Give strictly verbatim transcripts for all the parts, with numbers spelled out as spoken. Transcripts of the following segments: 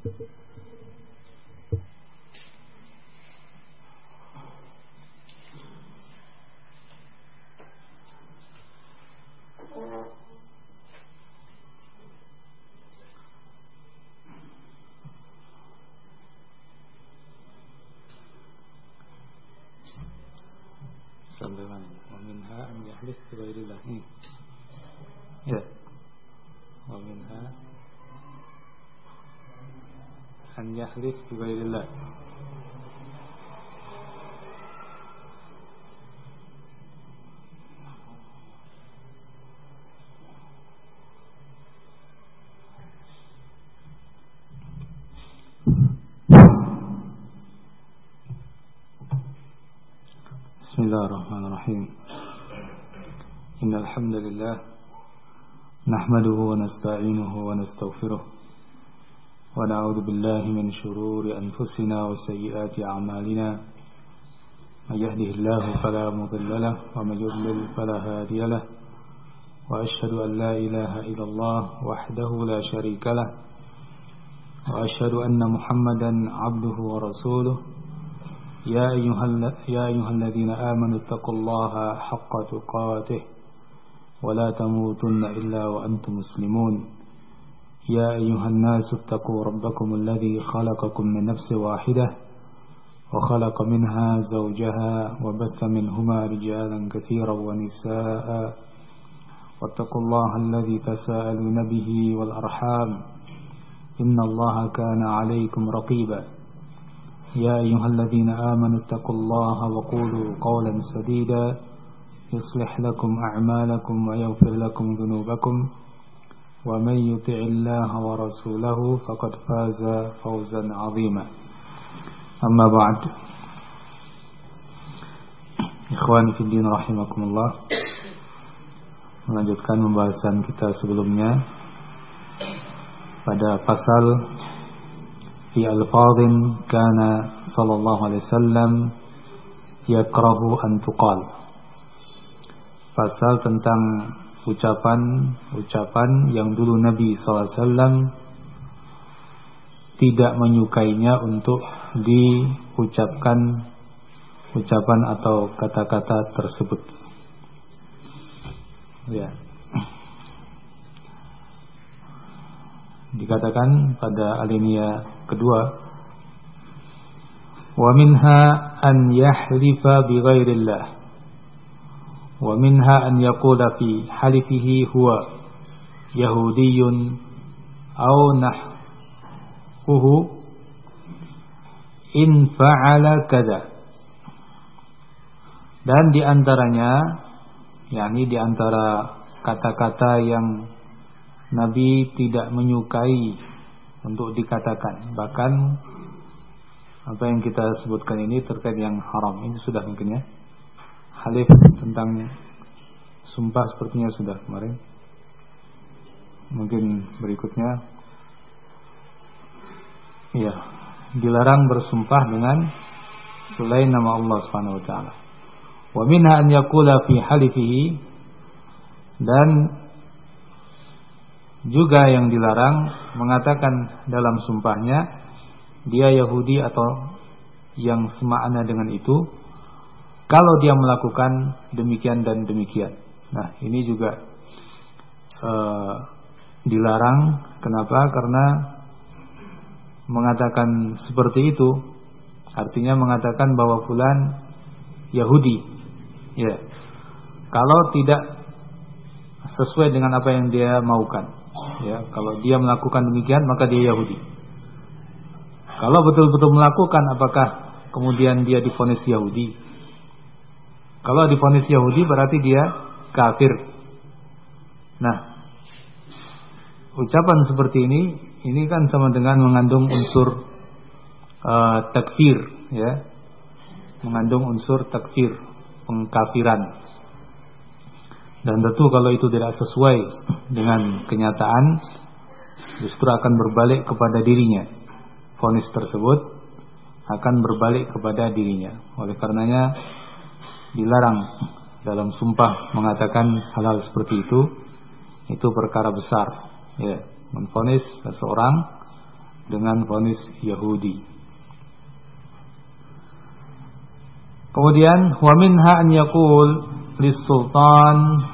Sampai mana? Wa minha an yahlif bi ghairillah. Ya. Wa minha an yahlif bi ghairillah. Bismillahirrahmanirrahim. Innal hamdalillah nahmaduhu wa nasta'inuhu wa nastaghfiruh wa na'udzu billahi min shururi anfusina wa sayyiati a'malina. May yahdihillahu fala mudilla lahu wa may yudlil fala hadiya lahu. Wa asyhadu an la ilaha illallah wahdahu la syarika lahu wa asyhadu anna Muhammadan 'abduhu wa rasuluh. يا أيها يا أيها الذين آمنوا اتقوا الله حق تقاته ولا تموتن إلا وأنتم مسلمون. يا أيها الناس اتقوا ربكم الذي خلقكم من نفس واحدة وخلق منها زوجها وبث منهما رجالا كثيرا ونساء واتقوا الله الذي تساءلون به والأرحام إن الله كان عليكم رقيبا. يا أيها الذين آمنوا اتقوا الله وقولوا قولا سديدا يصلح لكم أعمالكم ويغفر لكم ذنوبكم ومن يطع الله ورسوله فقد فاز فوزا عظيما. أما بعد. Ikhwani fi din rahimakumullah. Melanjutkan pembahasan kita sebelumnya pada pasal fi alfadhin kana sallallahu alaihi wasallam yakrahu an tuqal. Pasal tentang ucapan-ucapan yang dulu Nabi sallallahu alaihi wasallam tidak menyukainya untuk diucapkan ucapan atau kata-kata tersebut. Ya. Dikatakan pada alinea kedua, wa minha an yahlifa bi ghairillah wa minha an yaqula fi halifihi huwa yahudiyyun aw nahwuhu in fa'ala kadza. Dan diantaranya, yakni diantara kata-kata yang Nabi tidak menyukai untuk dikatakan, bahkan apa yang kita sebutkan ini terkait yang haram. Ini sudah mungkin ya. Halif tentang sumpah sepertinya sudah kemarin. Mungkin berikutnya. Iya, dilarang bersumpah dengan selain nama Allah Subhanahu wa taala. Wa minha an yaqula fi halifihi, dan juga yang dilarang mengatakan dalam sumpahnya dia Yahudi atau yang semakna dengan itu kalau dia melakukan demikian dan demikian. Nah, ini juga uh, dilarang. Kenapa? Karena mengatakan seperti itu artinya mengatakan bahwa fulan Yahudi. Ya. Kalau tidak sesuai dengan apa yang dia maukan. Ya, kalau dia melakukan demikian maka dia Yahudi. Kalau betul-betul melakukan, apakah kemudian dia divonis Yahudi? Kalau divonis Yahudi berarti dia kafir. Nah, ucapan seperti ini ini kan sama dengan mengandung unsur uh, takfir, ya, mengandung unsur takfir, pengkafiran. Dan tentu kalau itu tidak sesuai dengan kenyataan, justru akan berbalik kepada dirinya. Vonis tersebut akan berbalik kepada dirinya. Oleh karenanya dilarang dalam sumpah mengatakan hal-hal seperti itu. Itu perkara besar. Ya, menvonis seseorang dengan vonis Yahudi. Kemudian wa minha an yaqul lis-sultan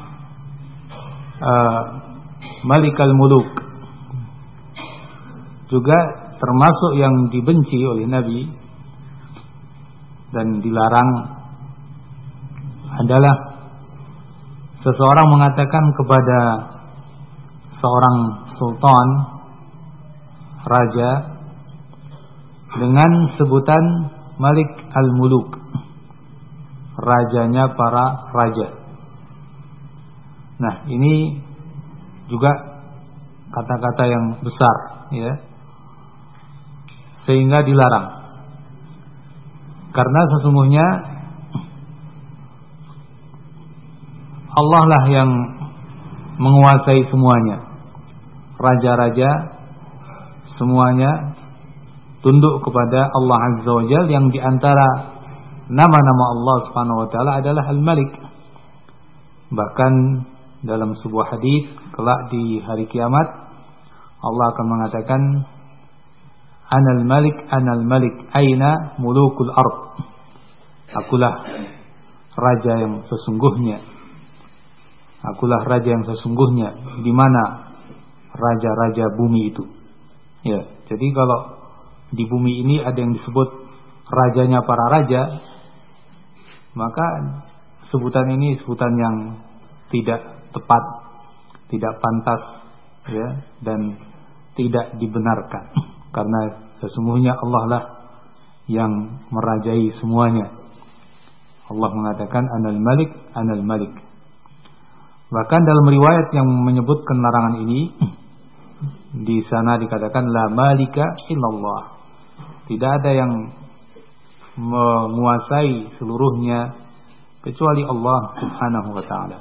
uh, malikal muluk. Juga termasuk yang dibenci oleh Nabi dan dilarang adalah seseorang mengatakan kepada seorang sultan, raja, dengan sebutan Malik al-Muluk, rajanya para raja. Nah, ini juga kata-kata yang besar, ya, sehingga dilarang. Karena sesungguhnya Allah lah yang menguasai semuanya. Raja-raja semuanya tunduk kepada Allah Azza wa Jalla, yang diantara nama-nama Allah Subhanahu wa taala adalah Al-Malik. Bahkan dalam sebuah hadis kelak di hari kiamat Allah akan mengatakan, Anal Malik, Anal Malik, aina mulukul ard. Akulah raja yang sesungguhnya. Akulah raja yang sesungguhnya. Di mana raja-raja bumi itu? Ya, jadi kalau di bumi ini ada yang disebut rajanya para raja, maka sebutan ini sebutan yang tidak tepat, tidak pantas, ya, dan tidak dibenarkan. Karena sesungguhnya Allah lah yang merajai semuanya. Allah mengatakan Anal Malik, Anal Malik. Bahkan dalam riwayat yang menyebutkan larangan ini, di sana dikatakan La malika illallah. Tidak ada yang menguasai seluruhnya kecuali Allah Subhanahu wa taala.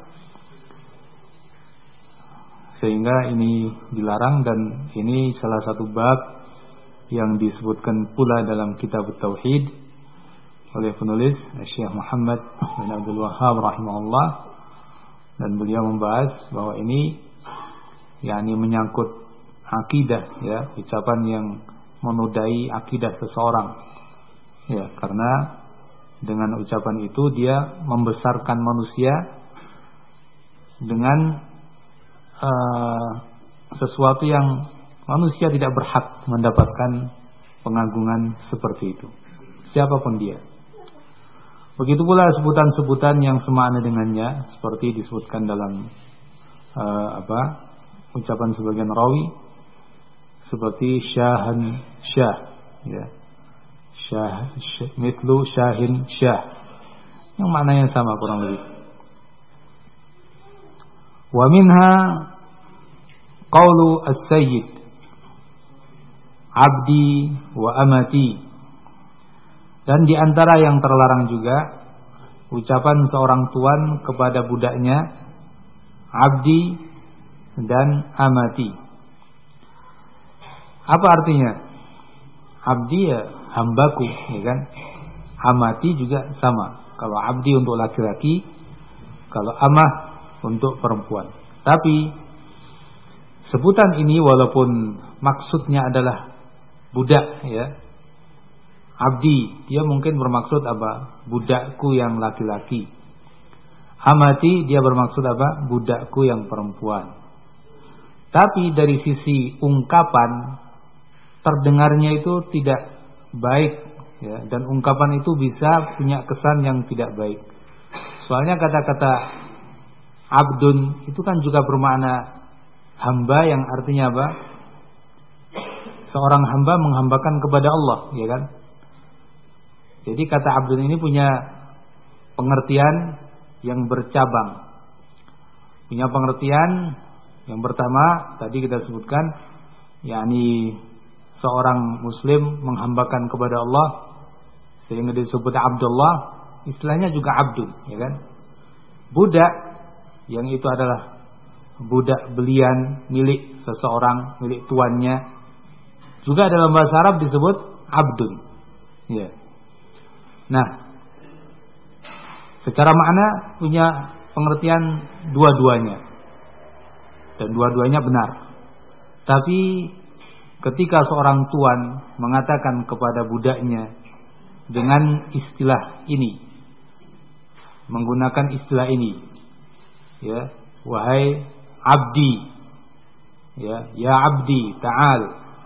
Sehingga ini dilarang, dan ini salah satu bab yang disebutkan pula dalam kitab Tauhid oleh penulis Syekh Muhammad bin Abdul Wahhab rahimahullah, dan beliau membahas bahwa ini yakni menyangkut akidah, ya, ucapan yang menodai akidah seseorang, ya, karena dengan ucapan itu dia membesarkan manusia dengan uh, sesuatu yang manusia tidak berhak mendapatkan pengagungan seperti itu, siapapun dia. Begitu pula sebutan-sebutan yang semakna dengannya, seperti disebutkan dalam uh, apa ucapan sebagian rawi, seperti syahan syah, ya, syah, syah mitlu syahin syah, yang maknanya sama kurang lebih. Wa minha qaulu as-sayyid abdi wa amati. Dan di antara yang terlarang juga ucapan seorang tuan kepada budaknya abdi dan amati. Apa artinya? Abdi ya hambaku, ya kan? Amati juga sama. Kalau abdi untuk laki-laki, kalau amah untuk perempuan. Tapi sebutan ini walaupun maksudnya adalah budak, ya, abdi, dia mungkin bermaksud apa? Budakku yang laki-laki. Amati, dia bermaksud apa? Budakku yang perempuan. Tapi dari sisi ungkapan, terdengarnya itu tidak baik, ya, dan ungkapan itu bisa punya kesan yang tidak baik. Soalnya kata-kata abdun itu kan juga bermakna hamba, yang artinya apa? Seorang hamba menghambakan kepada Allah, ya kan? Jadi kata abdun ini punya pengertian yang bercabang. Punya pengertian yang pertama tadi kita sebutkan, yakni seorang muslim menghambakan kepada Allah sehingga disebut Abdullah, istilahnya juga abdun, ya kan? Budak, yang itu adalah budak belian milik seseorang, milik tuannya, juga dalam bahasa Arab disebut abdun, ya. Nah, secara makna punya pengertian dua-duanya, dan dua-duanya benar. Tapi ketika seorang tuan mengatakan kepada budaknya dengan istilah ini, menggunakan istilah ini, ya, wahai abdi, ya, ya abdi, ta'al.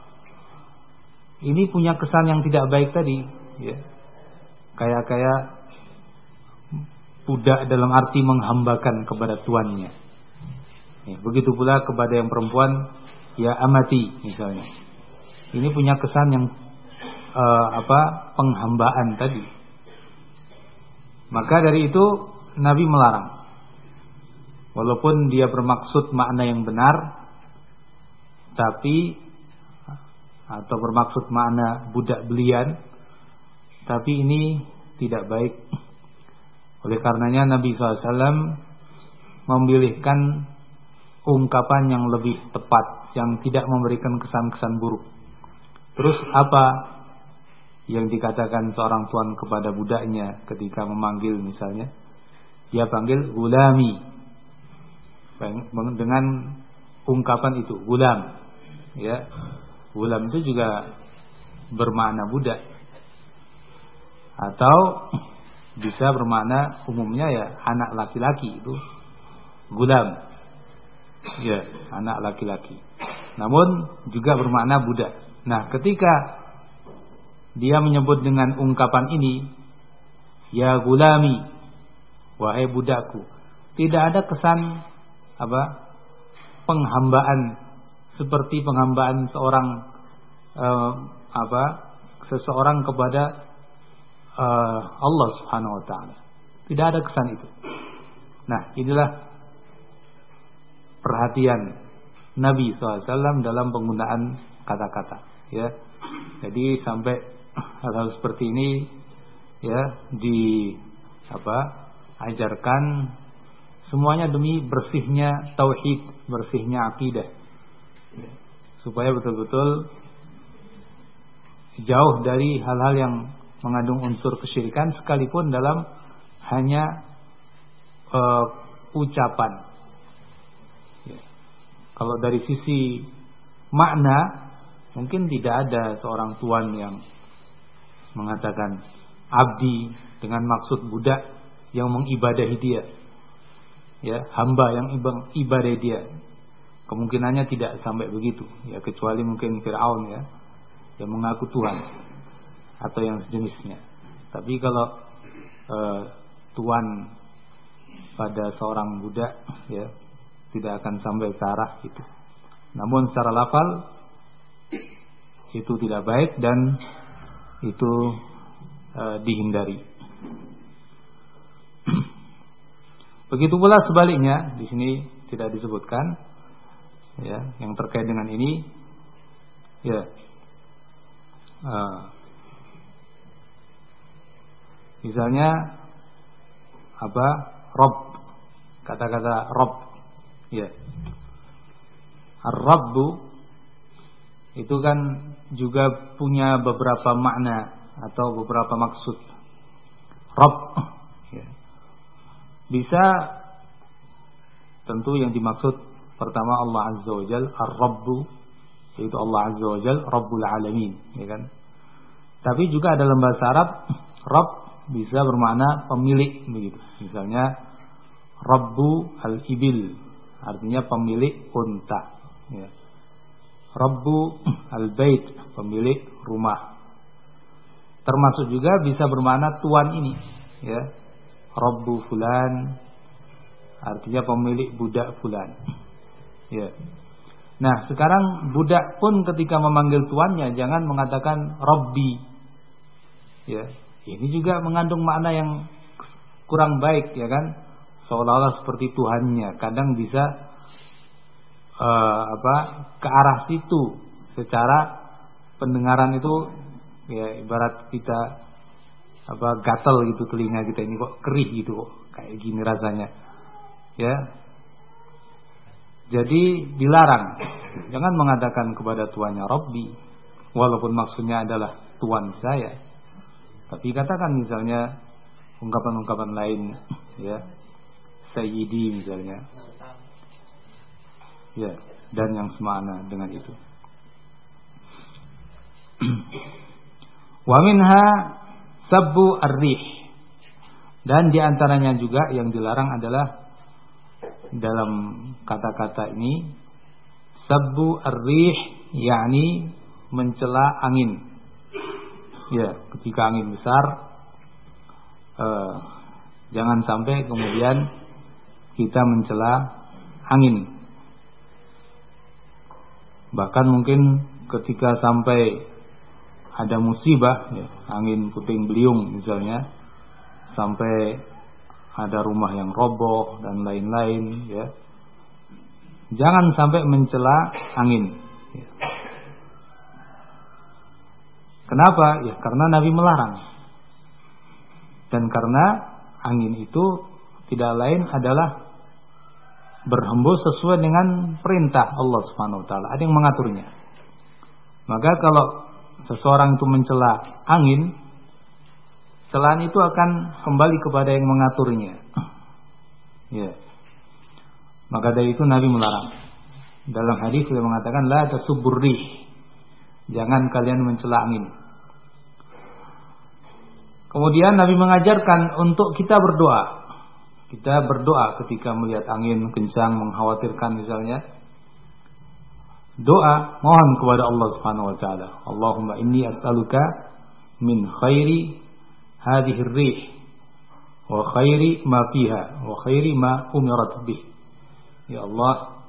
Ini punya kesan yang tidak baik tadi, ya. Kayak-kayak budak dalam arti menghambakan kepada tuannya. Ya, begitu pula kepada yang perempuan, ya amati misalnya. Ini punya kesan yang uh, apa? penghambaan tadi. Maka dari itu Nabi melarang. Walaupun dia bermaksud makna yang benar, tapi atau bermaksud makna budak belian, tapi ini tidak baik. Oleh karenanya Nabi shallallahu alaihi wasallam memilihkan ungkapan yang lebih tepat, yang tidak memberikan kesan-kesan buruk. Terus apa yang dikatakan seorang tuan kepada budaknya ketika memanggil misalnya? Dia panggil gulami, dengan ungkapan itu, gulam. Ya, gulam itu juga bermakna budak, atau bisa bermakna umumnya ya anak laki-laki, itu gulam. Ya, anak laki-laki. Namun juga bermakna budak. Nah, ketika dia menyebut dengan ungkapan ini, ya gulami, wahai budakku, tidak ada kesan apa? penghambaan seperti penghambaan seorang eh, apa? seseorang kepada eh, Allah Subhanahu wa taala. Tidak ada kesan itu. Nah, inilah perhatian Nabi shallallahu alaihi wasallam dalam penggunaan kata-kata, ya. Jadi sampai hal-hal seperti ini, ya, di apa? ajarkan semuanya demi bersihnya tauhid, bersihnya akidah, ya. Supaya betul-betul jauh dari hal-hal yang mengandung unsur kesyirikan, sekalipun dalam hanya uh, ucapan. Kalau dari sisi makna, mungkin tidak ada seorang tuan yang mengatakan abdi dengan maksud budak yang mengibadahi dia, ya, hamba yang ibadahi dia. Kemungkinannya tidak sampai begitu, ya, kecuali mungkin Fir'aun, ya, yang mengaku Tuhan atau yang sejenisnya. Tapi kalau eh, tuan pada seorang budak, ya, tidak akan sampai ke arah itu. Namun secara lafal itu tidak baik dan itu e, dihindari. Begitu pula sebaliknya, di sini tidak disebutkan, ya, yang terkait dengan ini, ya, e, misalnya apa? Rob, kata-kata Rob. Ya, Ar-Rabbu itu kan juga punya beberapa makna atau beberapa maksud. Rabb, ya, bisa tentu yang dimaksud pertama Allah Azza wa Jal, Ar-Rabbu, yaitu Allah Azza wa Jal, Rabbul Alamin, ya kan. Tapi juga dalam bahasa Arab, Rabb bisa bermakna pemilik, begitu. Misalnya Rabbu al-Ibil, artinya pemilik unta, ya. Rabbu al-Bait, pemilik rumah. Termasuk juga bisa bermakna tuan ini, ya. Rabbu fulan, artinya pemilik budak fulan, ya. Nah, sekarang budak pun ketika memanggil tuannya jangan mengatakan Rabbi, ya. Ini juga mengandung makna yang kurang baik, ya kan? Seolah-olah seperti Tuhannya. Kadang bisa uh, apa ke arah situ. Secara pendengaran itu, ya, ibarat kita apa gatal gitu telinga kita ini, kok kerih gitu, kok kayak gini rasanya, ya. Jadi dilarang. Jangan mengatakan kepada tuannya Rabbi, walaupun maksudnya adalah tuan saya. Tapi katakan misalnya ungkapan-ungkapan lain, ya, Sayyidi misalnya, ya, dan yang semana dengan itu. Wa minha sabbu ar-rih. Dan di antaranya juga yang dilarang adalah dalam kata-kata ini sabbu ar-rih, yakni mencela angin. Ya, ketika angin besar eh, jangan sampai kemudian kita mencela angin. Bahkan mungkin ketika sampai ada musibah, ya, angin puting beliung misalnya, sampai ada rumah yang roboh dan lain-lain, ya, jangan sampai mencela angin. Ya. Kenapa? Ya karena Nabi melarang. Dan karena angin itu tidak lain adalah berhembus sesuai dengan perintah Allah Subhanahu wa taala. Ada yang mengaturnya. Maka kalau seseorang itu mencela angin, celaan itu akan kembali kepada yang mengaturnya. Ya. Maka dari itu Nabi melarang. Dalam hadis beliau mengatakan la tasubbur rih. Jangan kalian mencela angin. Kemudian Nabi mengajarkan untuk kita berdoa. Kita berdoa ketika melihat angin kencang mengkhawatirkan misalnya. Doa mohon kepada Allah Subhanahu wa taala. Allahumma inni as'aluka min khairi hadhihi ar-rih wa khairi ma fiha wa khairi ma umirat bih. Ya Allah,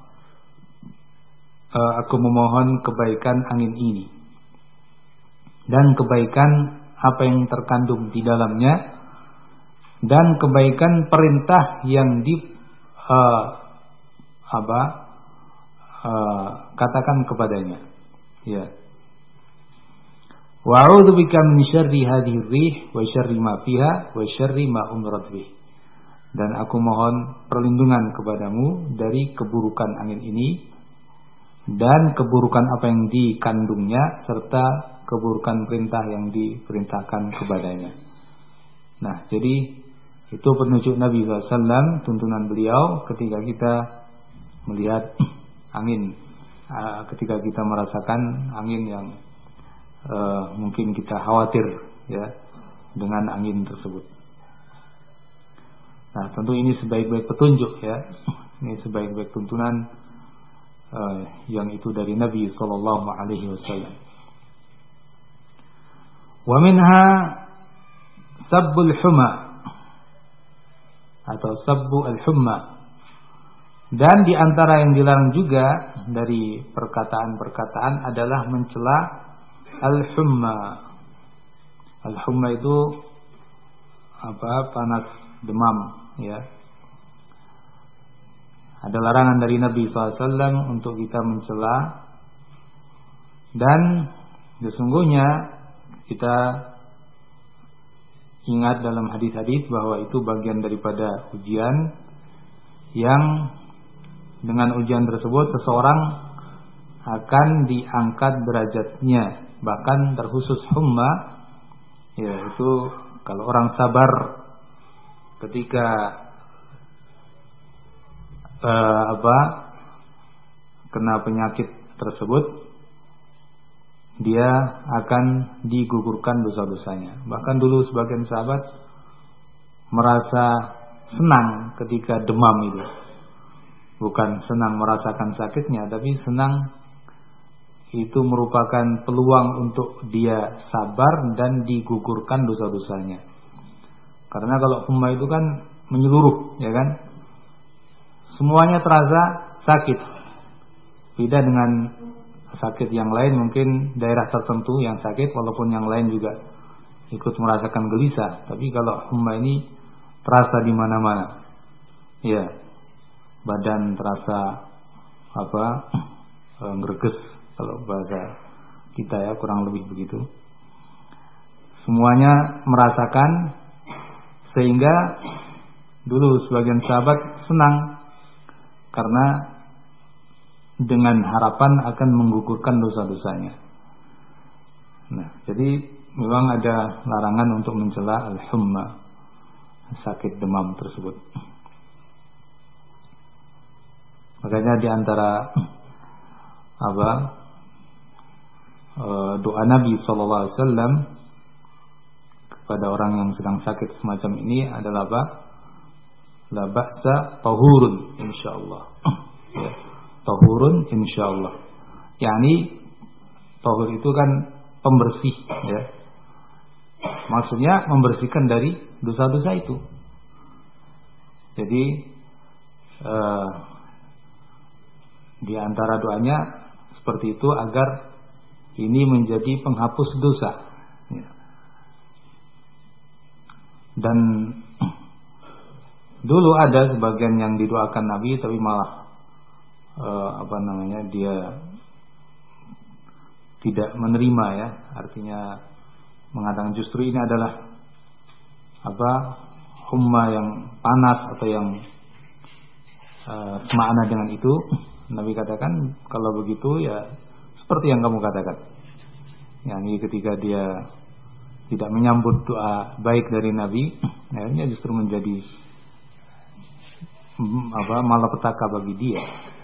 aku memohon kebaikan angin ini dan kebaikan apa yang terkandung di dalamnya dan kebaikan perintah yang di uh, apa uh, katakan kepadanya. Ya. Wa a'udzu bika min syarri hadhihi rih wa syarri ma fiha wa syarri ma umirat bih. Dan aku mohon perlindungan kepadamu dari keburukan angin ini dan keburukan apa yang dikandungnya serta keburukan perintah yang diperintahkan kepadanya. Nah, jadi itu penunjuk Nabi sallallahu alaihi wasallam, tuntunan beliau ketika kita melihat angin, ketika kita merasakan angin yang uh, mungkin kita khawatir ya dengan angin tersebut. Nah, tentu ini sebaik-baik petunjuk ya, ini sebaik-baik tuntunan uh, yang itu dari Nabi sallallahu alaihi wasallam. Wa minha sabbul huma atau sabbu al-humma. Dan di antara yang dilarang juga dari perkataan-perkataan adalah mencela al-humma. Al-humma itu apa? Panas, demam, ya. Ada larangan dari Nabi sallallahu alaihi wasallam untuk kita mencela. Dan sesungguhnya kita ingat dalam hadis-hadis bahwa itu bagian daripada ujian yang dengan ujian tersebut seseorang akan diangkat derajatnya, bahkan terkhusus humma, yaitu kalau orang sabar ketika uh, apa kena penyakit tersebut, dia akan digugurkan dosa-dosanya. Bahkan dulu sebagian sahabat merasa senang ketika demam itu. Bukan senang merasakan sakitnya, tapi senang itu merupakan peluang untuk dia sabar dan digugurkan dosa-dosanya. Karena kalau humma itu kan menyeluruh, ya kan? Semuanya terasa sakit. Beda dengan sakit yang lain, mungkin daerah tertentu yang sakit walaupun yang lain juga ikut merasakan gelisah. Tapi kalau humma ini terasa di mana-mana. Ya. Badan terasa apa? Greges kalau bahasa kita ya, kurang lebih begitu. Semuanya merasakan, sehingga dulu sebagian sahabat senang karena dengan harapan akan menggugurkan dosa-dosanya. Nah, jadi memang ada larangan untuk mencela al-humma, sakit demam tersebut. Makanya di antara apa uh, doa Nabi sallallahu alaihi wasallam kepada orang yang sedang sakit semacam ini adalah apa? La ba'sa tahurun insyaallah. Ya, tahurun insyaallah. yakni tahur itu kan pembersih, ya. Maksudnya membersihkan dari dosa-dosa itu. Jadi uh, di antara doanya seperti itu agar ini menjadi penghapus dosa. Ya. Dan dulu ada sebagian yang didoakan Nabi tapi malah uh, apa namanya dia tidak menerima, ya. Artinya mengatakan justru ini adalah apa humma yang panas atau yang uh, semakna dengan itu. Nabi katakan kalau begitu ya seperti yang kamu katakan. Yani ketika dia tidak menyambut doa baik dari Nabi, akhirnya justru menjadi apa malapetaka bagi dia.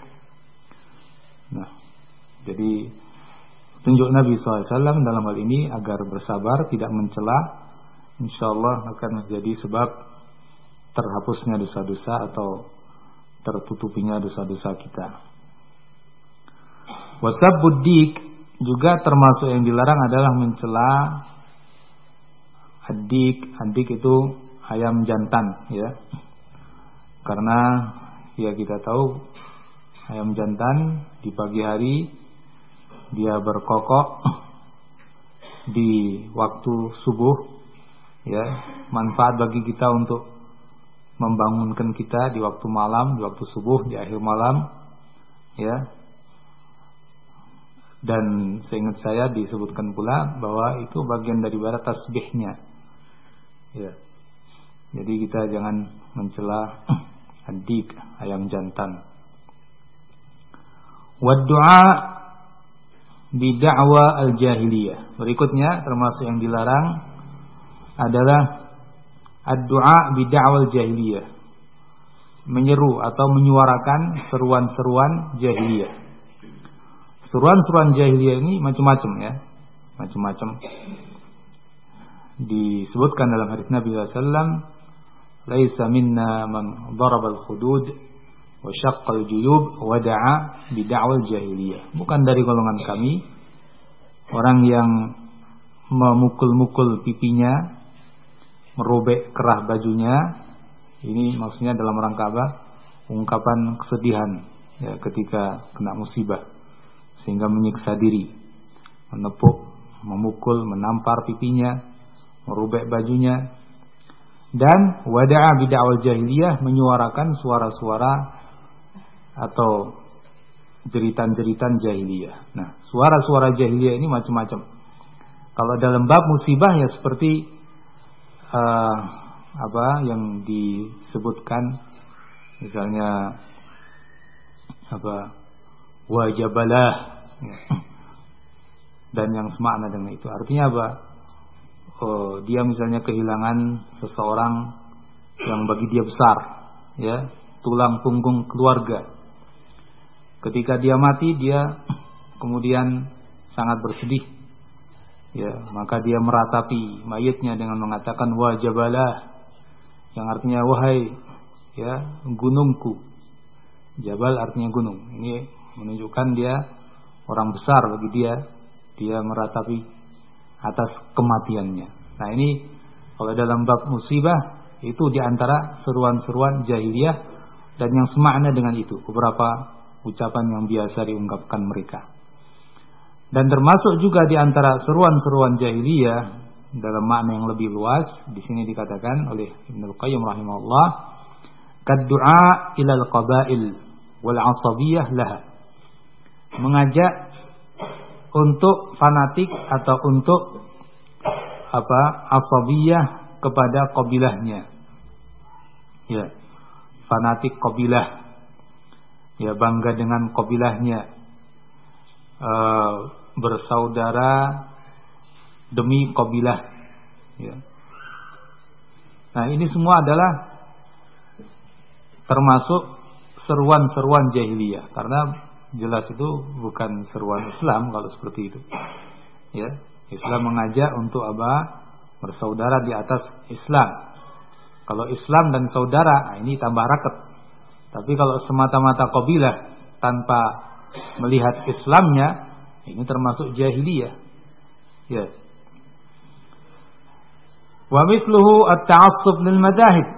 Nah, jadi tunjuk Nabi shallallahu alaihi wasallam dalam hal ini agar bersabar, tidak mencela, insyaallah akan menjadi sebab terhapusnya dosa-dosa atau tertutupinya dosa-dosa kita. Wasabbudik juga termasuk yang dilarang adalah mencela adik. Adik itu ayam jantan, ya. Karena ya kita tahu ayam jantan di pagi hari dia berkokok di waktu subuh, ya, manfaat bagi kita untuk membangunkan kita di waktu malam, di waktu subuh, di akhir malam, ya. Dan seingat saya disebutkan pula bahwa itu bagian daripada tasbihnya, ya. Jadi kita jangan mencela adik ayam jantan. Wa du'a bi da'wa al-jahiliyah. Berikutnya termasuk yang dilarang adalah ad-du'a bi da'wa al-jahiliyah. Menyeru atau menyuarakan seruan-seruan jahiliyah. Seruan-seruan jahiliyah ini macam-macam, ya. Macam-macam. Disebutkan dalam hadis Nabi sallallahu alaihi wasallam, "Laisa minna man daraba al-khudud wa syaqqa al-juyub wa da'a bi da'wal jahiliyah." Bukan dari golongan kami orang yang memukul-mukul pipinya, merobek kerah bajunya. Ini maksudnya dalam rangka apa? Ungkapan kesedihan, ya, ketika kena musibah sehingga menyiksa diri, menepuk, memukul, menampar pipinya, merobek bajunya. Dan wada'a bid'awal jahiliyah, menyuarakan suara-suara atau jeritan-jeritan jahiliyah. Nah, suara-suara jahiliyah ini macam-macam. Kalau dalam bab musibah ya seperti uh, apa yang disebutkan, misalnya apa wajabalah, dan yang semakna dengan itu. Artinya apa? Oh, dia misalnya kehilangan seseorang yang bagi dia besar, ya, tulang punggung keluarga. Ketika dia mati, dia kemudian sangat bersedih, ya, maka dia meratapi mayitnya dengan mengatakan wajabalah, yang artinya wahai, ya, gunungku. Jabal artinya gunung. Ini menunjukkan dia orang besar bagi dia, dia meratapi atas kematiannya. Nah, ini kalau dalam bab musibah itu diantara seruan-seruan jahiliyah dan yang semakna dengan itu, beberapa ucapan yang biasa diungkapkan mereka. Dan termasuk juga diantara seruan-seruan jahiliyah dalam makna yang lebih luas, di sini dikatakan oleh Ibnu Qayyim rahimahullah, kad-du'a ilal qabail wal 'asabiyah laha. Mengajak untuk fanatik atau untuk apa asabiyah kepada qabilahnya, ya, fanatik qabilah, ya, bangga dengan qabilahnya, e, bersaudara demi qabilah, ya. Nah, ini semua adalah termasuk seruan-seruan jahiliyah, karena jelas itu bukan seruan Islam kalau seperti itu. Ya, Islam mengajak untuk apa? Bersaudara di atas Islam. Kalau Islam dan saudara, nah ini tambah raket. Tapi kalau semata-mata qabilah tanpa melihat Islamnya, ini termasuk jahiliyah. Ya. Wa mithluhu at-ta'assub lil madahib.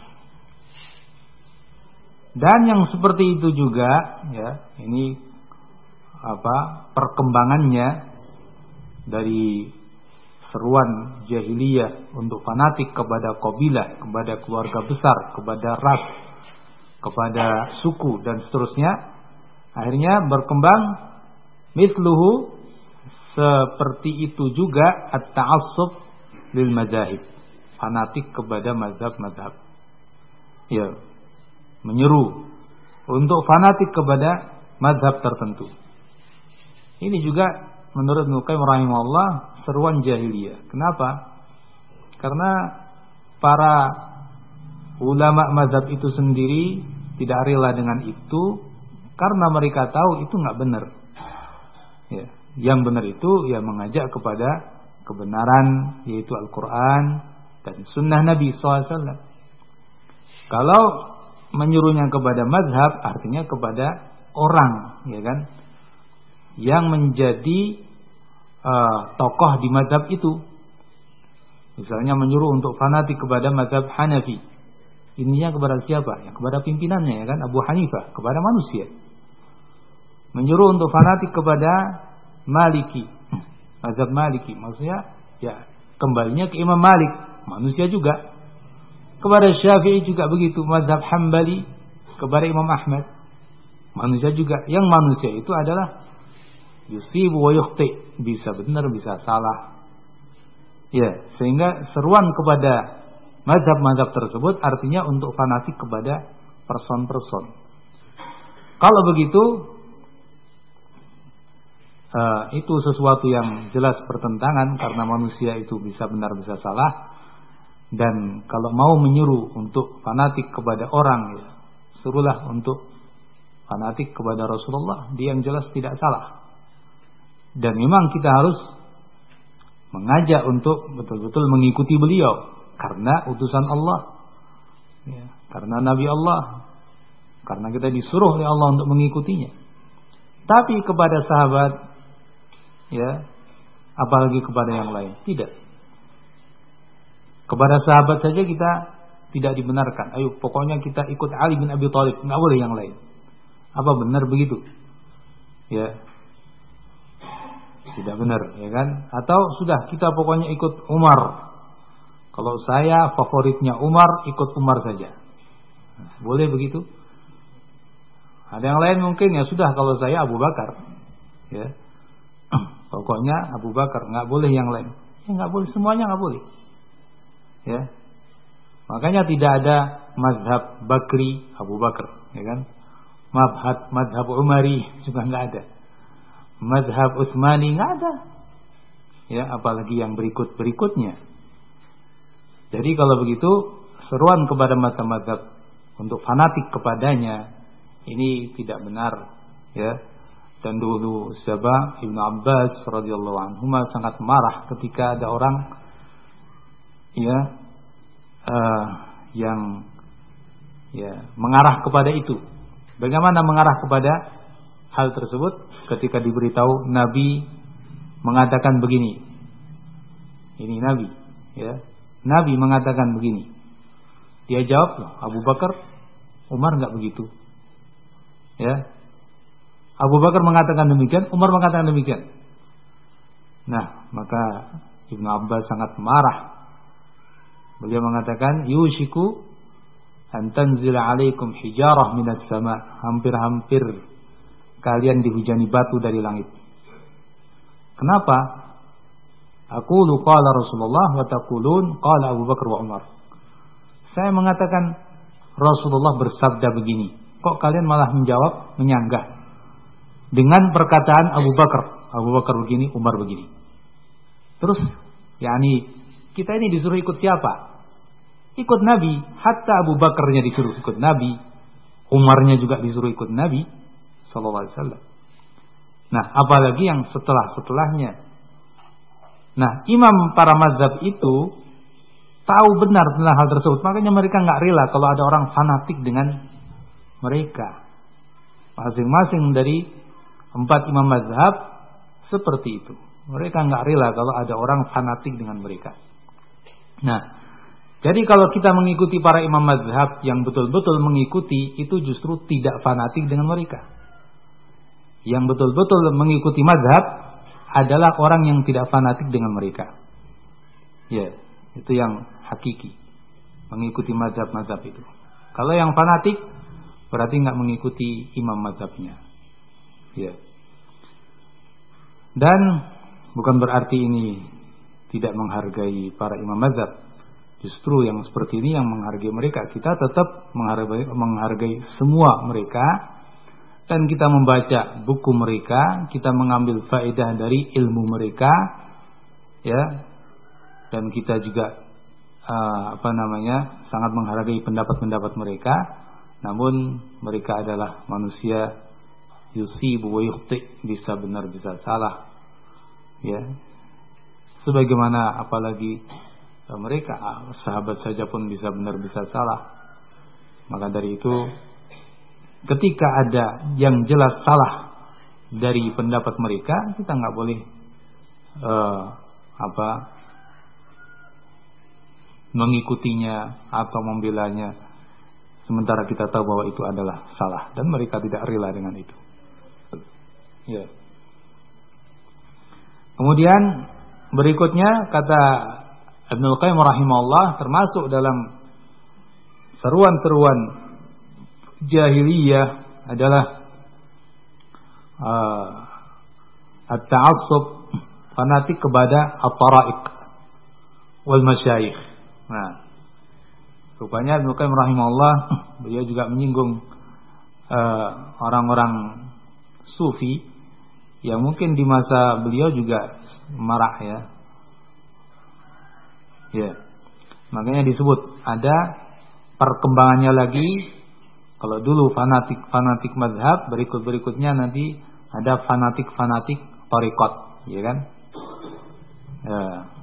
Dan yang seperti itu juga, ya, ini apa? Perkembangannya dari seruan jahiliyah untuk fanatik kepada qabilah, kepada keluarga besar, kepada ras, kepada suku dan seterusnya, akhirnya berkembang mithluhu, seperti itu juga at-ta'assub lil madzhab, fanatik kepada mazhab-mazhab. Ya, menyeru untuk fanatik kepada mazhab tertentu. Ini juga menurut Ibnu Qayyim rahimahullah seruan jahiliyah. Kenapa? Karena para ulama mazhab itu sendiri tidak rela dengan itu, karena mereka tahu itu nggak benar. Ya, yang benar itu ya mengajak kepada kebenaran, yaitu Al-Quran dan Sunnah Nabi shallallahu alaihi wasallam. Kalau menyuruhnya kepada mazhab, artinya kepada orang, ya kan, yang menjadi uh, tokoh di mazhab itu. Misalnya menyuruh untuk fanatik kepada mazhab Hanafi, ininya kepada siapa? Ya, kepada pimpinannya, ya kan, Abu Hanifah, kepada manusia. Menyuruh untuk fanatik kepada Maliki, mazhab Maliki, maksudnya ya kembalinya ke Imam Malik, manusia juga. Kepada Syafi'i juga begitu, mazhab Hambali, kepada Imam Ahmad, manusia juga. Yang manusia itu adalah yusibu wa yukhti, bisa benar bisa salah. Ya, sehingga seruan kepada mazhab-mazhab tersebut artinya untuk fanatik kepada person-person. Kalau begitu, Uh, itu sesuatu yang jelas bertentangan, karena manusia itu bisa benar bisa salah. Dan kalau mau menyuruh untuk fanatik kepada orang, ya, suruhlah untuk fanatik kepada Rasulullah, dia yang jelas tidak salah. Dan memang kita harus mengajak untuk betul-betul mengikuti beliau, karena utusan Allah, ya, karena Nabi Allah, karena kita disuruh oleh Allah untuk mengikutinya. Tapi kepada sahabat, ya, apalagi kepada yang lain, tidak. Kepada sahabat saja kita tidak dibenarkan. Ayo, pokoknya kita ikut Ali bin Abi Thalib, nggak boleh yang lain. Apa benar begitu? Ya, tidak benar, ya kan? Atau sudah kita pokoknya ikut Umar. Kalau saya favoritnya Umar, ikut Umar saja. Nah, boleh begitu? Ada yang lain mungkin, ya sudah, kalau saya Abu Bakar, ya. Pokoknya Abu Bakar, nggak boleh yang lain. Ya nggak boleh, semuanya nggak boleh. Ya, makanya tidak ada mazhab Bakri Abu Bakar, ya kan? Mazhab mazhab Umari juga nggak ada. Mazhab Utsmani nggak ada. Ya, apalagi yang berikut berikutnya. Jadi kalau begitu, seruan kepada mazhab untuk fanatik kepadanya ini tidak benar, ya. Dan dulu siapa? Ibnu Abbas radhiyallahu anhu sangat marah ketika ada orang, ya, uh, yang ya mengarah kepada itu. Bagaimana mengarah kepada hal tersebut? Ketika diberitahu Nabi mengatakan begini, ini Nabi, ya, Nabi mengatakan begini. Dia jawab, loh, Abu Bakar, Umar nggak begitu, ya. Abu Bakar mengatakan demikian, Umar mengatakan demikian. Nah, maka Ibnu Abbas sangat marah. Beliau mengatakan, yushiku an tanzila alaikum hijarah minas sama. Hampir-hampir kalian dihujani batu dari langit. Kenapa? Aqulu qala Rasulullah wa taqulun qala Abu Bakar wa Umar. Saya mengatakan Rasulullah bersabda begini, kok kalian malah menjawab, menyanggah dengan perkataan Abu Bakar. Abu Bakar begini, Umar begini. Terus, yakni kita ini disuruh ikut siapa? Ikut Nabi. Hatta Abu Bakarnya disuruh ikut Nabi, Umarnya juga disuruh ikut Nabi sallallahu alaihi wasallam. Nah, apalagi yang setelah-setelahnya, Nah, imam para mazhab itu tahu benar tentang hal tersebut, makanya mereka nggak rela kalau ada orang fanatik dengan mereka. Masing-masing dari empat imam mazhab seperti itu. Mereka nggak rela kalau ada orang fanatik dengan mereka. Nah, jadi kalau kita mengikuti para imam mazhab yang betul-betul mengikuti, itu justru tidak fanatik dengan mereka. Yang betul-betul mengikuti mazhab adalah orang yang tidak fanatik dengan mereka. Ya, itu yang hakiki, mengikuti mazhab-mazhab itu. Kalau yang fanatik berarti nggak mengikuti imam mazhabnya. Ya. Dan bukan berarti ini tidak menghargai para imam mazhab. Justru yang seperti ini yang menghargai mereka. Kita tetap menghargai, menghargai semua mereka, dan kita membaca buku mereka, kita mengambil faedah dari ilmu mereka, ya. Dan kita juga uh, apa namanya sangat menghargai pendapat-pendapat mereka. Namun mereka adalah manusia, yusibu wa yukhti, bisa benar bisa salah, ya. Sebagaimana apalagi mereka sahabat saja pun bisa benar bisa salah. Maka dari itu, ketika ada yang jelas salah dari pendapat mereka, kita nggak boleh uh, apa mengikutinya atau membelanya, sementara kita tahu bahwa itu adalah salah dan mereka tidak rela dengan itu. Ya. Kemudian berikutnya kata Ibnul Qayyim rahimahullah, termasuk dalam seruan-seruan jahiliyah adalah uh, at-ta'assub, fanatik kepada at-tara'iq wal masyayikh. Nah, rupanya Ibnul Qayyim rahimahullah beliau juga menyinggung uh, orang-orang sufi yang mungkin di masa beliau juga marah, ya. Ya, makanya disebut ada perkembangannya lagi. Kalau dulu fanatik-fanatik mazhab, berikut-berikutnya nanti ada fanatik-fanatik thariqat, ya kan? Ya.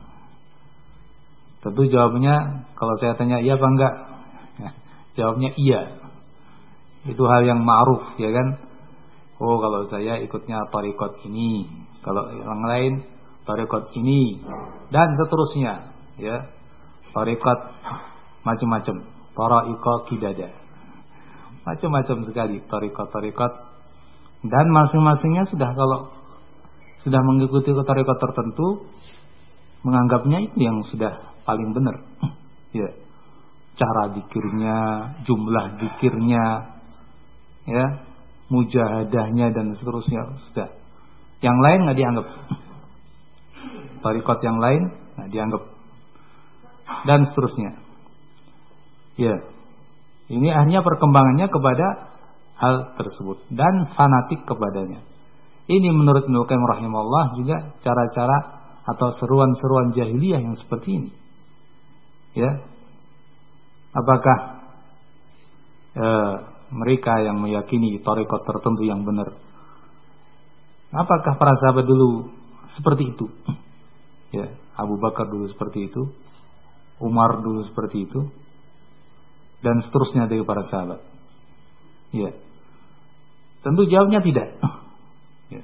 Tentu jawabannya kalau saya tanya iya apa enggak? Ya, jawabnya iya. Itu hal yang ma'ruf, ya kan? Oh, kalau saya ikutnya thariqat ini, kalau yang lain thariqat ini, dan seterusnya. Ya, thariqat macam-macam, thariqah qidada, macam-macam sekali thariqat-thariqat, dan masing-masingnya sudah kalau sudah mengikuti thariqat tertentu, menganggapnya itu yang sudah paling benar. Ya, cara zikirnya, jumlah zikirnya, ya, mujahadahnya dan seterusnya sudah. Yang lain nggak dianggap, thariqat yang lain nggak dianggap, dan seterusnya. Ya, ini hanya perkembangannya kepada hal tersebut dan fanatik kepadanya. Ini menurut Ibnu Qayyim rahimahullah juga cara-cara atau seruan-seruan jahiliyah yang seperti ini. Ya, apakah eh, mereka yang meyakini thariqat tertentu yang benar? Apakah para sahabat dulu seperti itu? Ya, Abu Bakar dulu seperti itu, Umar dulu seperti itu, dan seterusnya dari para sahabat. Ya, tentu jawabnya tidak. Ya.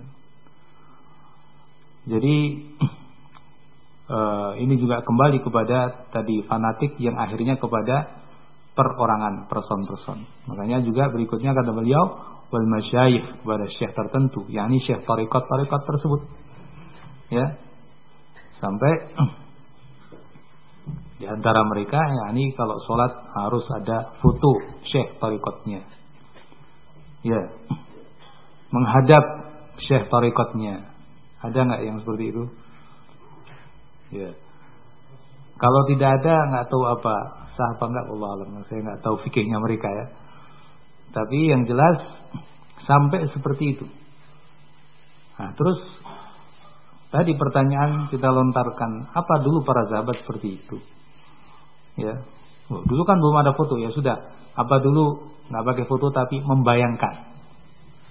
Jadi uh, ini juga kembali kepada tadi fanatik yang akhirnya kepada perorangan, person-person. Makanya juga berikutnya kata beliau wal masyayikh, kepada syekh tertentu, yakni syekh tariqat-tariqat tersebut. Ya, sampai di antara mereka, yakni kalau sholat harus ada foto syekh tariqatnya. Ya, menghadap syekh tariqatnya. Ada nggak yang seperti itu? Ya, kalau tidak ada, nggak tahu apa sah apa nggak, Allah alam. Saya nggak tahu fikihnya mereka, ya. Tapi yang jelas sampai seperti itu. Nah, terus tadi pertanyaan kita lontarkan, apa dulu para sahabat seperti itu? Ya, oh, dulu kan belum ada foto, ya sudah. Apa dulu nggak pakai foto tapi membayangkan?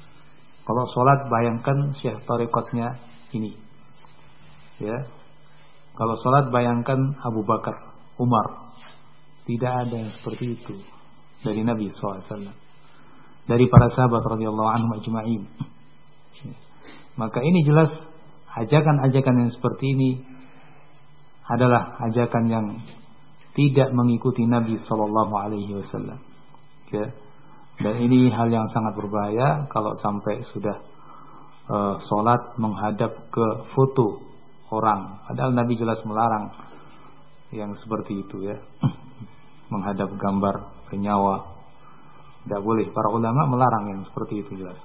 Kalau sholat bayangkan syekh tariqatnya ini, ya. Kalau sholat bayangkan Abu Bakar, Umar. Tidak ada yang seperti itu dari Nabi shallallahu alaihi wasallam, dari para sahabat radhiyallahu anhum ajma'in. Maka ini jelas ajakan-ajakan yang seperti ini adalah ajakan yang tidak mengikuti Nabi shallallahu alaihi wasallam. Ya. Dan ini hal yang sangat berbahaya kalau sampai sudah uh, sholat menghadap ke foto orang. Padahal Nabi jelas melarang yang seperti itu ya. Menghadap gambar penyawa. Tidak boleh. Para ulama melarang yang seperti itu jelas.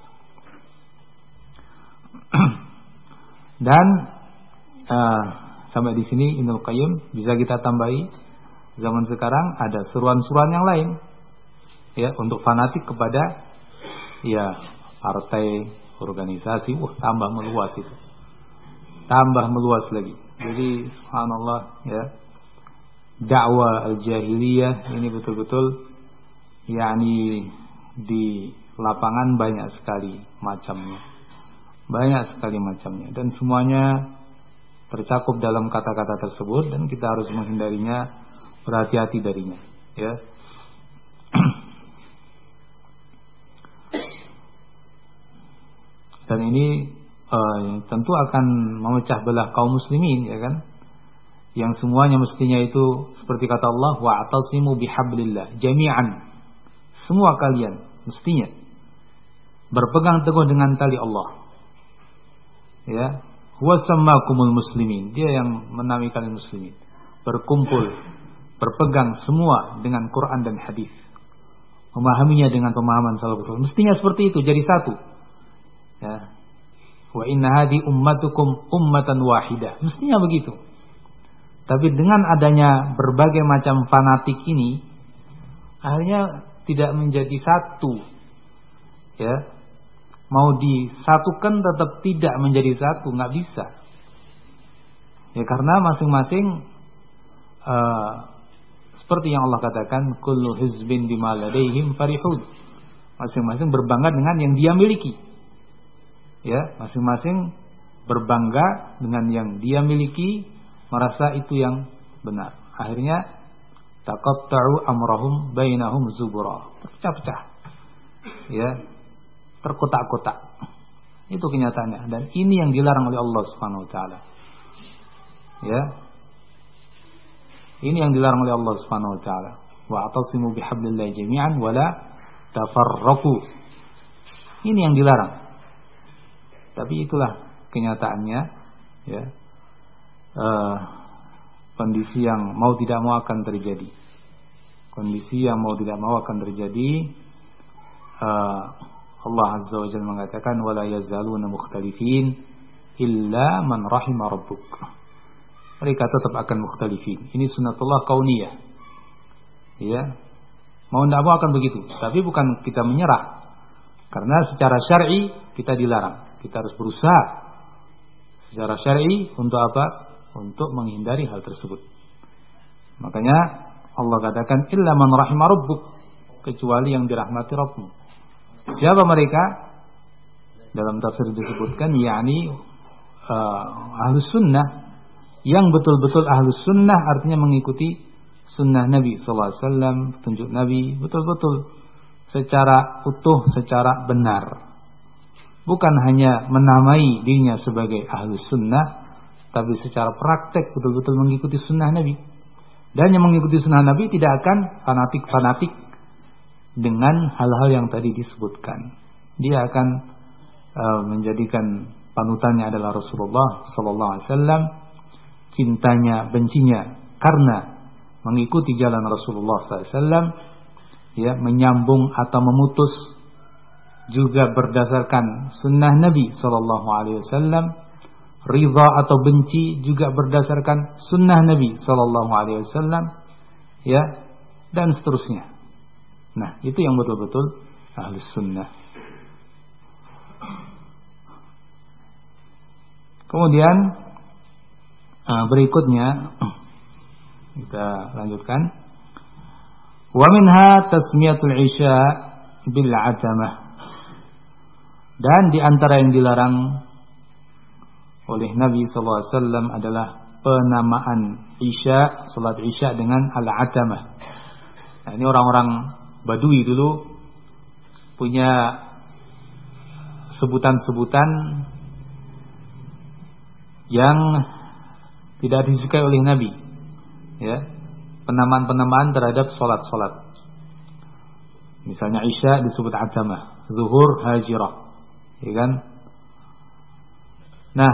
Dan uh, sampai di sini Ibnul Qayyim bisa kita tambahi, zaman sekarang ada seruan-seruan yang lain ya untuk fanatik kepada ya partai, organisasi. Wah, tambah meluas itu. Tambah meluas lagi. Jadi subhanallah ya, dakwah al-jahiliyah ini betul-betul yakni di lapangan banyak sekali macamnya. Banyak sekali macamnya dan semuanya tercakup dalam kata-kata tersebut dan kita harus menghindarinya, berhati-hati darinya ya. Dan ini uh, tentu akan memecah belah kaum muslimin ya kan, yang semuanya mestinya itu seperti kata Allah, wa'tasimu bihablillah jami'an, semua kalian mestinya berpegang teguh dengan tali Allah ya. Huwa sammakumul muslimin, dia yang menamai kalian muslimin, berkumpul berpegang semua dengan Quran dan hadis, memahaminya dengan pemahaman salafus saleh. Mestinya seperti itu, jadi satu ya. Wa inna hadhi ummatukum ummatan wahidah, mestinya begitu. Tapi dengan adanya berbagai macam fanatik ini, akhirnya tidak menjadi satu ya. Mau disatukan tetap tidak menjadi satu, nggak bisa ya, karena masing-masing uh, seperti yang Allah katakan, kullu hizbin bima ladaihim farihun, masing-masing berbangga dengan yang dia miliki ya, masing-masing berbangga dengan yang dia miliki, merasa itu yang benar. Akhirnya taqatta'u amrahum bainahum zubura, pecah-pecah ya, terkotak-kotak. Itu kenyataannya, dan ini yang dilarang oleh Allah Subhanahu wa taala. Ya. Ini yang dilarang oleh Allah Subhanahu wa taala. Wa'tasimu bihablillahi jami'an wa la tafarraqu. Ini yang dilarang. Tapi itulah kenyataannya ya. Uh, kondisi yang mau tidak mau akan terjadi. Kondisi yang mau tidak mau akan terjadi. Uh, Allah Azza wa Jalla mengatakan wala yazaluna mukhtalifin illa man rahima rabbuk. Mereka tetap akan mukhtalifin. Ini sunnatullah kauniyah. Ya. Mau tidak mau akan begitu. Tapi bukan kita menyerah. Karena secara syar'i kita dilarang. Kita harus berusaha secara syar'i untuk apa? Untuk menghindari hal tersebut. Makanya Allah katakan illa man rahima rabbuk, kecuali yang dirahmati Rabbmu. Siapa mereka? Dalam tafsir disebutkan yakni uh, ahlus sunnah, yang betul-betul ahlus sunnah artinya mengikuti sunnah Nabi sallallahu alaihi wasallam, petunjuk Nabi betul-betul secara utuh, secara benar. Bukan hanya menamai dirinya sebagai ahlus sunnah, tapi secara praktek betul-betul mengikuti sunnah Nabi. Dan yang mengikuti sunnah Nabi tidak akan fanatik-fanatik dengan hal-hal yang tadi disebutkan. Dia akan uh, menjadikan panutannya adalah Rasulullah sallallahu alaihi wasallam, cintanya, bencinya karena mengikuti jalan Rasulullah sallallahu alaihi wasallam, ya, menyambung atau memutus juga berdasarkan sunnah Nabi sallallahu alaihi wasallam, ridha atau benci juga berdasarkan sunnah Nabi sallallahu alaihi wasallam, ya, dan seterusnya. Nah, itu yang betul-betul ahlus sunnah. Kemudian berikutnya kita lanjutkan. Wa minha tasmiyatul isya bil atamah. Dan di antara yang dilarang oleh Nabi sallallahu alaihi wasallam adalah penamaan Isya, salat Isya dengan al-atamah. Nah, ini orang-orang Badui dulu punya sebutan-sebutan yang tidak disukai oleh Nabi, ya, penamaan-penamaan terhadap solat-solat. Misalnya Isya disebut atamah, zuhur hajirah, ya kan? Nah,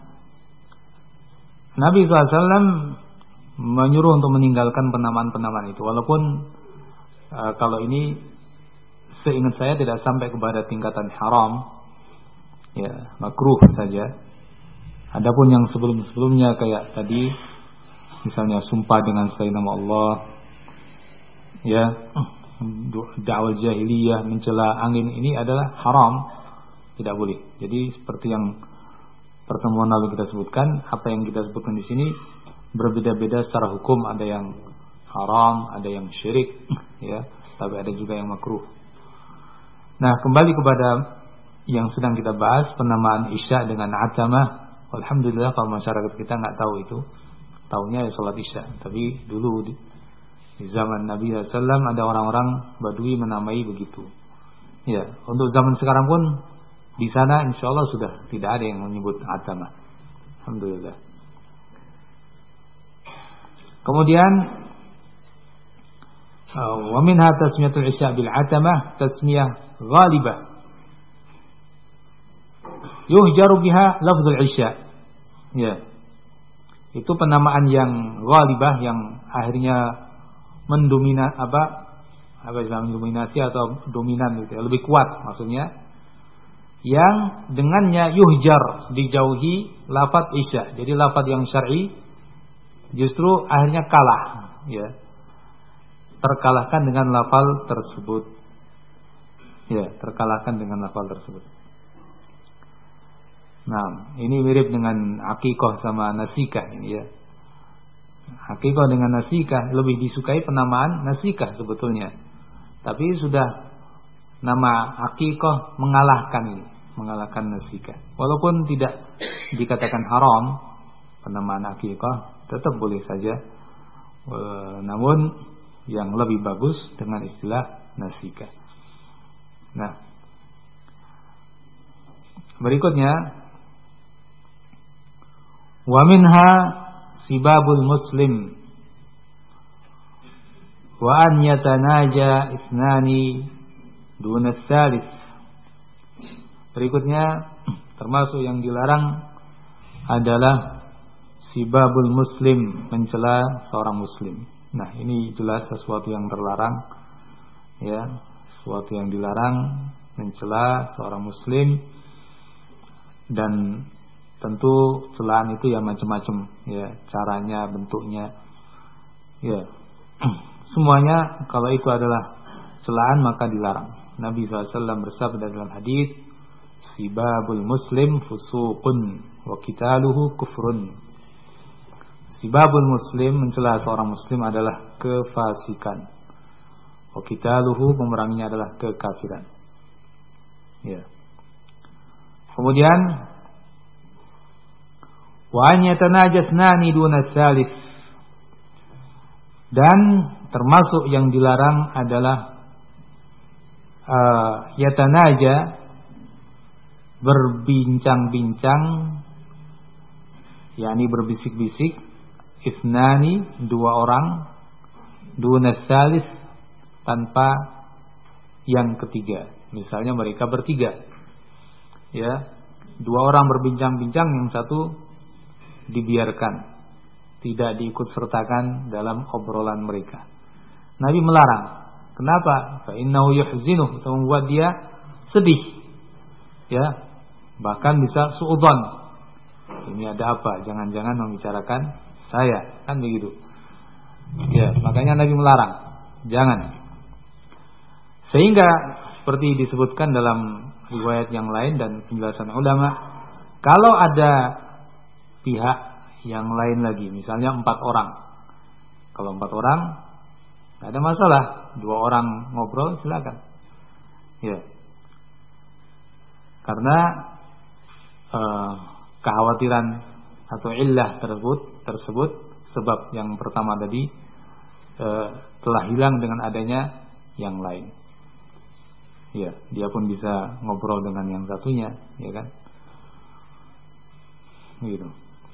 Nabi shallallahu alaihi wasallam menyuruh untuk meninggalkan penamaan-penamaan itu, walaupun uh, kalau ini seingat saya tidak sampai kepada tingkatan haram, ya, makruh saja. Adapun yang sebelum-sebelumnya kayak tadi, misalnya sumpah dengan selain nama Allah, ya, da'wal jahiliyah, mencela angin, ini adalah haram, tidak boleh. Jadi seperti yang pertemuan lalu kita sebutkan, apa yang kita sebutkan di sini berbeda-beda secara hukum, ada yang haram, ada yang syirik, ya, tapi ada juga yang makruh. Nah, kembali kepada yang sedang kita bahas, penamaan Isya dengan atamah. Alhamdulillah kalau masyarakat kita nggak tahu itu, taunya ya salat Isya. Tapi dulu di, di zaman Nabi shallallahu alaihi wasallam ada orang-orang Badui menamai begitu. Ya, untuk zaman sekarang pun di sana insya Allah sudah tidak ada yang menyebut atamah. Alhamdulillah. Kemudian wa minha tasmiyatul Isya bil atamah tasmiyah ghalibah yuhjaru biha lafzul Isya. Ya. Itu penamaan yang ghalibah, yang akhirnya mendomina apa? Apa yang mendominasi atau dominan gitu ya, lebih kuat maksudnya. Yang dengannya yuhjar, dijauhi lafaz Isya. Jadi lafaz yang syar'i justru akhirnya kalah, ya. Terkalahkan dengan lafal tersebut. Ya, terkalahkan dengan lafal tersebut. Nah, ini mirip dengan akikah sama nasikah ini, ya. Akikah dengan nasikah lebih disukai penamaan nasikah sebetulnya. Tapi sudah nama akikah mengalahkan ini, mengalahkan nasikah. Walaupun tidak dikatakan haram penamaan akikah, tetap boleh saja. E, namun yang lebih bagus dengan istilah nasikah. Nah, berikutnya wa minha sibabul muslim wa an yatanaja ithnani duna tsalits. Berikutnya termasuk yang dilarang adalah sibabul muslim, mencela seorang muslim. Nah, ini jelas sesuatu yang terlarang, ya, sesuatu yang dilarang, mencela seorang muslim. Dan tentu celaan itu ya macam-macam, ya, caranya, bentuknya, ya, semuanya kalau itu adalah celaan maka dilarang. Nabi shallallahu alaihi wasallam bersabda dalam hadis, sibabul muslim fusuqun wa qitaluhu kufrun. Sibabul muslim, mencela seorang muslim adalah kefasikan. Wa qitaluhu, memeranginya adalah kekafiran. Ya. Kemudian wa an yatanajasnani duna tsalits. Dan termasuk yang dilarang adalah uh, yatanaja, berbincang-bincang, yakni berbisik-bisik, isnani, dua orang, duna tsalits, tanpa yang ketiga. Misalnya mereka bertiga, ya, dua orang berbincang-bincang, yang satu dibiarkan, tidak diikut sertakan dalam obrolan mereka. Nabi melarang. Kenapa? Fa innahu yuhzinuh, itu membuat dia sedih, ya, bahkan bisa suudzon. Ini ada apa? Jangan-jangan membicarakan saya, kan begitu. Ya, makanya Nabi melarang, jangan. Sehingga seperti disebutkan dalam riwayat yang lain dan penjelasan ulama, kalau ada pihak yang lain lagi, misalnya empat orang. Kalau empat orang, tidak ada masalah. Dua orang ngobrol, silakan. Ya, karena eh, kekhawatiran atau illah tersebut tersebut sebab yang pertama tadi e, telah hilang dengan adanya yang lain. Ya, dia pun bisa ngobrol dengan yang satunya, ya kan? Gitu.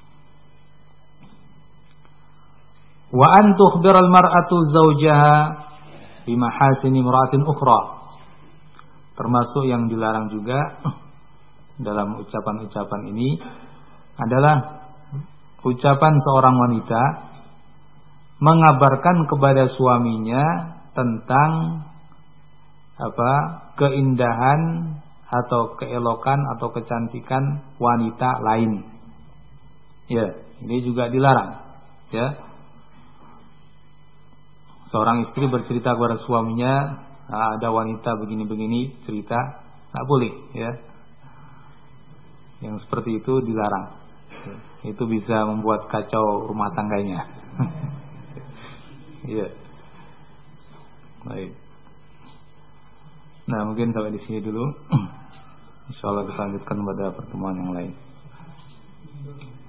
Wa an tukhbiral mar'atu zawjaha bi mahasini imra'atin ukhra. Termasuk yang dilarang juga dalam ucapan-ucapan ini adalah ucapan seorang wanita mengabarkan kepada suaminya tentang apa keindahan atau keelokan atau kecantikan wanita lain. Ya, ini juga dilarang. Ya, seorang istri bercerita kepada suaminya, ah, ada wanita begini-begini cerita, tak boleh. Ya, yang seperti itu dilarang. Ya, itu bisa membuat kacau rumah tangganya. Ya, baik. Nah, mungkin sampai di sini dulu. Insyaallah kita lanjutkan pada pertemuan yang lain.